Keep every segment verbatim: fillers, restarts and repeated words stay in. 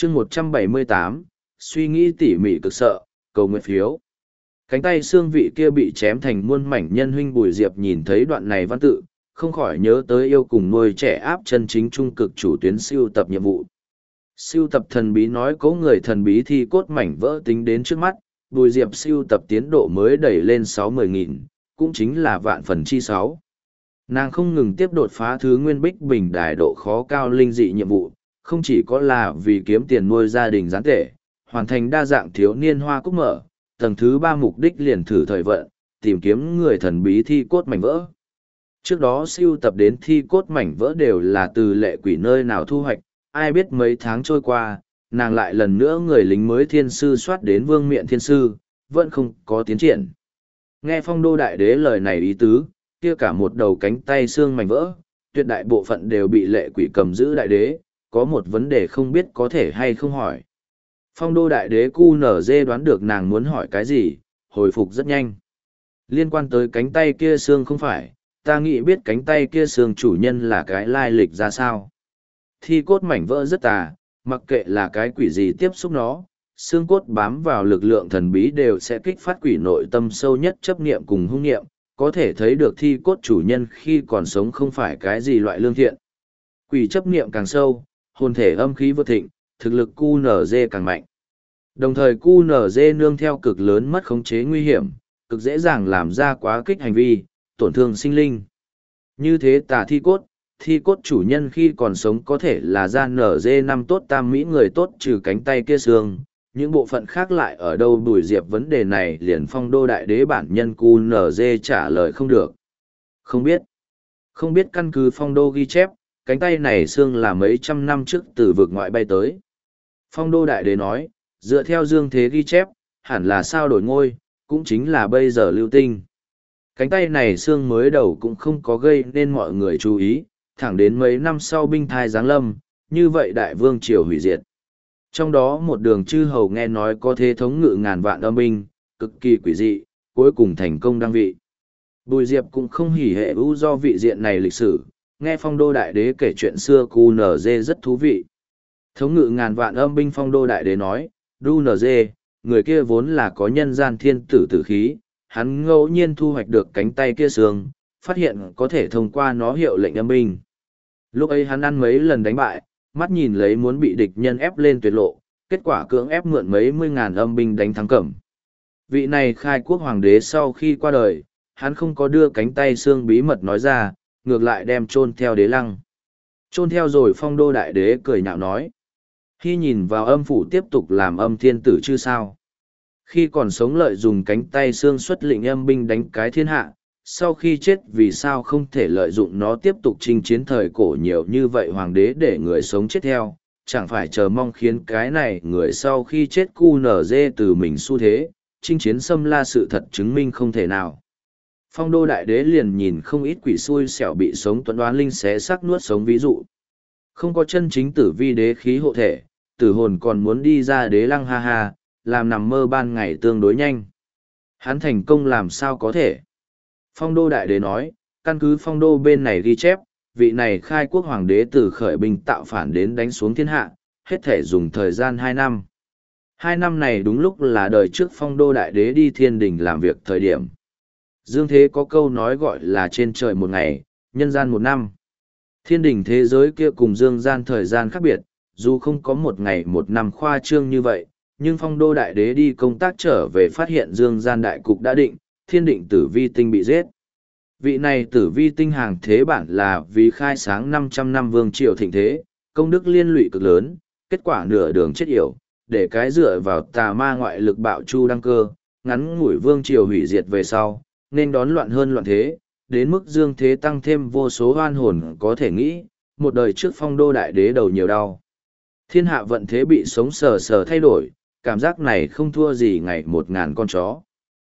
chương một trăm bảy mươi tám, suy nghĩ tỉ mỉ cực sợ, cầu nguyện phiếu. Cánh tay xương vị kia bị chém thành muôn mảnh, nhân huynh Bùi Diệp nhìn thấy đoạn này văn tự, không khỏi nhớ tới yêu cùng nuôi trẻ áp chân chính trung cực chủ tuyến siêu tập nhiệm vụ. Siêu tập thần bí nói có người thần bí thi cốt mảnh vỡ tính đến trước mắt, Bùi Diệp siêu tập tiến độ mới đẩy lên sáu mươi nghìn, cũng chính là vạn phần chi sáu. Nàng không ngừng tiếp đột phá thứ nguyên bích bình đài độ khó cao linh dị nhiệm vụ, không chỉ có là vì kiếm tiền nuôi gia đình gián tể, hoàn thành đa dạng thiếu niên hoa cúc mở, tầng thứ ba mục đích liền thử thời vận, tìm kiếm người thần bí thi cốt mảnh vỡ. Trước đó siêu tập đến thi cốt mảnh vỡ đều là từ lệ quỷ nơi nào thu hoạch, ai biết mấy tháng trôi qua, nàng lại lần nữa người lính mới thiên sư soát đến vương miện thiên sư, vẫn không có tiến triển. Nghe phong đô đại đế lời này ý tứ, kia cả một đầu cánh tay xương mảnh vỡ, tuyệt đại bộ phận đều bị lệ quỷ cầm giữ đại đế, có một vấn đề không biết có thể hay không hỏi. Phong đô đại đế cu nở dê đoán được nàng muốn hỏi cái gì, hồi phục rất nhanh. Liên quan tới cánh tay kia xương không phải, ta nghĩ biết cánh tay kia xương chủ nhân là cái lai lịch ra sao. Thi cốt mảnh vỡ rất tà, mặc kệ là cái quỷ gì tiếp xúc nó, xương cốt bám vào lực lượng thần bí đều sẽ kích phát quỷ nội tâm sâu nhất chấp niệm cùng hung niệm, có thể thấy được thi cốt chủ nhân khi còn sống không phải cái gì loại lương thiện. Quỷ chấp niệm càng sâu, hồn thể âm khí vượt thịnh, thực lực cu nở dê càng mạnh. Đồng thời cu nở dê nương theo cực lớn mất khống chế nguy hiểm, cực dễ dàng làm ra quá kích hành vi, tổn thương sinh linh. Như thế tà thi cốt, thi cốt chủ nhân khi còn sống có thể là da nở dê năm tốt tam mỹ người tốt trừ cánh tay kia xương, những bộ phận khác lại ở đâu. Bùi Diệp vấn đề này liền phong đô đại đế bản nhân cu nở dê trả lời không được. Không biết. Không biết căn cứ phong đô ghi chép, cánh tay này xương là mấy trăm năm trước từ vực ngoại bay tới. Phong đô đại đế nói, dựa theo dương thế ghi chép, hẳn là sao đổi ngôi, cũng chính là bây giờ lưu tinh. Cánh tay này xương mới đầu cũng không có gây nên mọi người chú ý, thẳng đến mấy năm sau binh thai giáng lâm, như vậy đại vương triều hủy diệt. Trong đó một đường chư hầu nghe nói có thế thống ngự ngàn vạn âm binh, cực kỳ quỷ dị, cuối cùng thành công đăng vị. Bùi Diệp cũng không hỉ hệ ưu do vị diện này lịch sử, nghe phong đô đại đế kể chuyện xưa cu nở dê rất thú vị. Thống ngự ngàn vạn âm binh phong đô đại đế nói, đu nở dê, người kia vốn là có nhân gian thiên tử tử khí, hắn ngẫu nhiên thu hoạch được cánh tay kia xương, phát hiện có thể thông qua nó hiệu lệnh âm binh. Lúc ấy hắn ăn mấy lần đánh bại, mắt nhìn lấy muốn bị địch nhân ép lên tuyệt lộ, kết quả cưỡng ép mượn mấy mươi ngàn âm binh đánh thắng cẩm. Vị này khai quốc hoàng đế sau khi qua đời, hắn không có đưa cánh tay xương bí mật nói ra, ngược lại đem chôn theo đế lăng. Chôn theo rồi phong đô đại đế cười nhạo nói. Khi nhìn vào âm phủ tiếp tục làm âm thiên tử chứ sao. Khi còn sống lợi dùng cánh tay xương xuất lĩnh âm binh đánh cái thiên hạ, sau khi chết vì sao không thể lợi dụng nó tiếp tục chinh chiến thời cổ nhiều như vậy hoàng đế để người sống chết theo, chẳng phải chờ mong khiến cái này người sau khi chết cu nở dê từ mình xu thế, chinh chiến xâm la sự thật chứng minh không thể nào. Phong đô đại đế liền nhìn không ít quỷ xui xẻo bị sống tuấn đoán linh xé xác nuốt sống ví dụ. Không có chân chính tử vi đế khí hộ thể, tử hồn còn muốn đi ra đế lăng ha ha, làm nằm mơ ban ngày tương đối nhanh. Hắn thành công làm sao có thể? Phong đô đại đế nói, căn cứ phong đô bên này ghi chép, vị này khai quốc hoàng đế từ khởi binh tạo phản đến đánh xuống thiên hạ, hết thể dùng thời gian hai năm. Hai năm này đúng lúc là đời trước phong đô đại đế đi thiên đình làm việc thời điểm. Dương thế có câu nói gọi là trên trời một ngày, nhân gian một năm. Thiên đình thế giới kia cùng dương gian thời gian khác biệt, dù không có một ngày một năm khoa trương như vậy, nhưng phong đô đại đế đi công tác trở về phát hiện dương gian đại cục đã định, thiên định tử vi tinh bị giết. Vị này tử vi tinh hàng thế bản là vì khai sáng năm trăm năm vương triều thịnh thế, công đức liên lụy cực lớn, kết quả nửa đường chết yểu, để cái dựa vào tà ma ngoại lực bạo chu đăng cơ, ngắn ngủi vương triều hủy diệt về sau, nên đón loạn hơn loạn thế, đến mức dương thế tăng thêm vô số oan hồn có thể nghĩ, một đời trước phong đô đại đế đầu nhiều đau. Thiên hạ vận thế bị sống sờ sờ thay đổi, cảm giác này không thua gì ngày một ngàn con chó.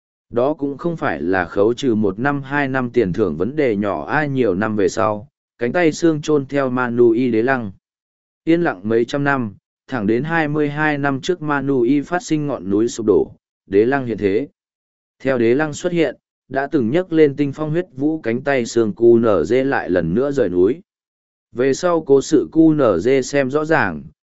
Đó cũng không phải là khấu trừ một năm hai năm tiền thưởng vấn đề nhỏ ai nhiều năm về sau, cánh tay xương chôn theo Manu Y đế lăng. Yên lặng mấy trăm năm, thẳng đến hai mươi hai năm trước Manu Y phát sinh ngọn núi sụp đổ, đế lăng hiện thế. Theo đế lăng xuất hiện, đã từng nhấc lên tinh phong huyết vũ cánh tay xương cu nở dê lại lần nữa rời núi. Về sau cố sự cu nở dê xem rõ ràng,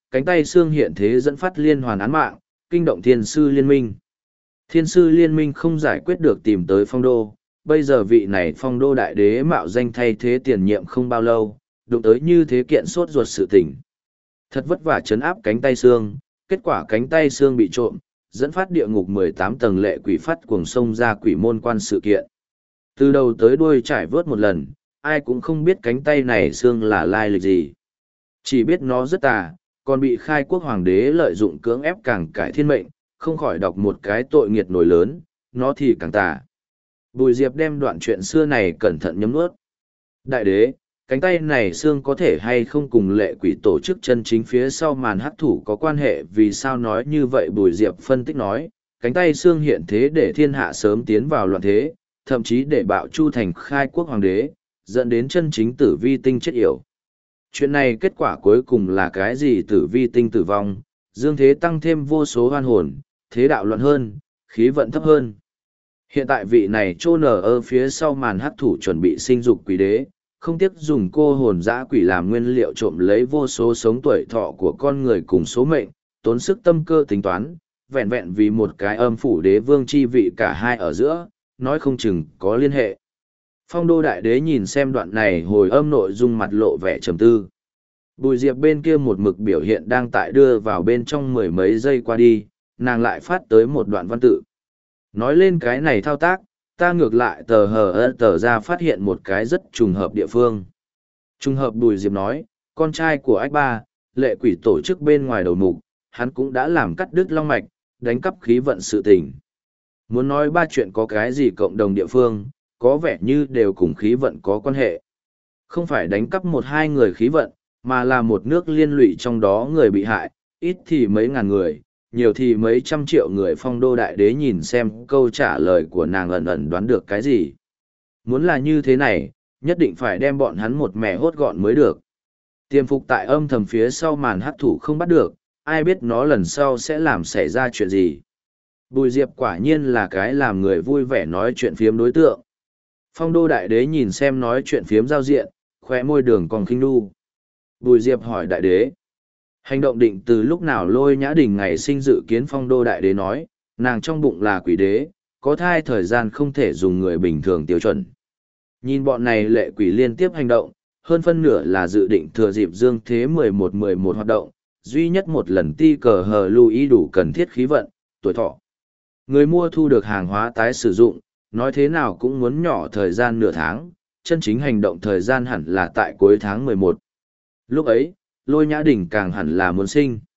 cánh tay xương hiện thế dẫn phát liên hoàn án mạng, kinh động thiên sư liên minh. Thiên sư liên minh không giải quyết được tìm tới phong đô, bây giờ vị này phong đô đại đế mạo danh thay thế tiền nhiệm không bao lâu, đụng tới như thế kiện sốt ruột sự tình. Thật vất vả chấn áp cánh tay xương, kết quả cánh tay xương bị trộm, dẫn phát địa ngục mười tám tầng lệ quỷ phát cuồng sông ra quỷ môn quan sự kiện. Từ đầu tới đuôi trải vớt một lần, ai cũng không biết cánh tay này xương là lai lịch gì. Chỉ biết nó rất tà, còn bị khai quốc hoàng đế lợi dụng cưỡng ép càng cải thiên mệnh, không khỏi đọc một cái tội nghiệt nổi lớn, nó thì càng tà. Bùi Diệp đem đoạn chuyện xưa này cẩn thận nhấm nuốt. Đại đế, cánh tay này xương có thể hay không cùng lệ quỷ tổ chức chân chính phía sau màn hắc thủ có quan hệ, vì sao nói như vậy? Bùi Diệp phân tích nói, cánh tay xương hiện thế để thiên hạ sớm tiến vào loạn thế, thậm chí để bạo Chu thành khai quốc hoàng đế, dẫn đến chân chính tử vi tinh chết yểu. Chuyện này kết quả cuối cùng là cái gì? Tử vi tinh tử vong, dương thế tăng thêm vô số hoan hồn, thế đạo loạn hơn, khí vận thấp hơn. Hiện tại vị này trô nở ở phía sau màn hắc thủ chuẩn bị sinh dục quỷ đế, không tiếc dùng cô hồn dã quỷ làm nguyên liệu trộm lấy vô số sống tuổi thọ của con người cùng số mệnh, tốn sức tâm cơ tính toán, vẹn vẹn vì một cái âm phủ đế vương chi vị cả hai ở giữa, nói không chừng có liên hệ. Phong đô đại đế nhìn xem đoạn này hồi âm nội dung mặt lộ vẻ trầm tư. Bùi Diệp bên kia một mực biểu hiện đang tại đưa vào bên trong mười mấy giây qua đi, nàng lại phát tới một đoạn văn tự. Nói lên cái này thao tác, ta ngược lại tờ hờ ơ tờ ra phát hiện một cái rất trùng hợp địa phương. Trùng hợp Bùi Diệp nói, con trai của ách ba, lệ quỷ tổ chức bên ngoài đầu mục, hắn cũng đã làm cắt đứt long mạch, đánh cắp khí vận sự tình. Muốn nói ba chuyện có cái gì cộng đồng địa phương, có vẻ như đều cùng khí vận có quan hệ. Không phải đánh cắp một hai người khí vận, mà là một nước liên lụy trong đó người bị hại, ít thì mấy ngàn người, nhiều thì mấy trăm triệu người. Phong đô đại đế nhìn xem câu trả lời của nàng ẩn ẩn đoán được cái gì. Muốn là như thế này, nhất định phải đem bọn hắn một mẻ hốt gọn mới được. Tiềm phục tại âm thầm phía sau màn hắc thủ không bắt được, ai biết nó lần sau sẽ làm xảy ra chuyện gì. Bùi Diệp quả nhiên là cái làm người vui vẻ nói chuyện phiếm đối tượng. Phong đô đại đế nhìn xem nói chuyện phiếm giao diện, khóe môi đường còn khinh nu. Bùi Diệp hỏi đại đế. Hành động định từ lúc nào? Lôi Nhã Đình ngày sinh dự kiến. Phong đô đại đế nói, nàng trong bụng là quỷ đế, có thai thời gian không thể dùng người bình thường tiêu chuẩn. Nhìn bọn này lệ quỷ liên tiếp hành động, hơn phân nửa là dự định thừa dịp dương thế mười một mười một hoạt động, duy nhất một lần ti cờ hờ lưu ý đủ cần thiết khí vận, tuổi thọ. Người mua thu được hàng hóa tái sử dụng, nói thế nào cũng muốn nhỏ thời gian nửa tháng, chân chính hành động thời gian hẳn là tại cuối tháng mười một. Lúc ấy, Lôi Nhã Đình càng hẳn là muốn sinh.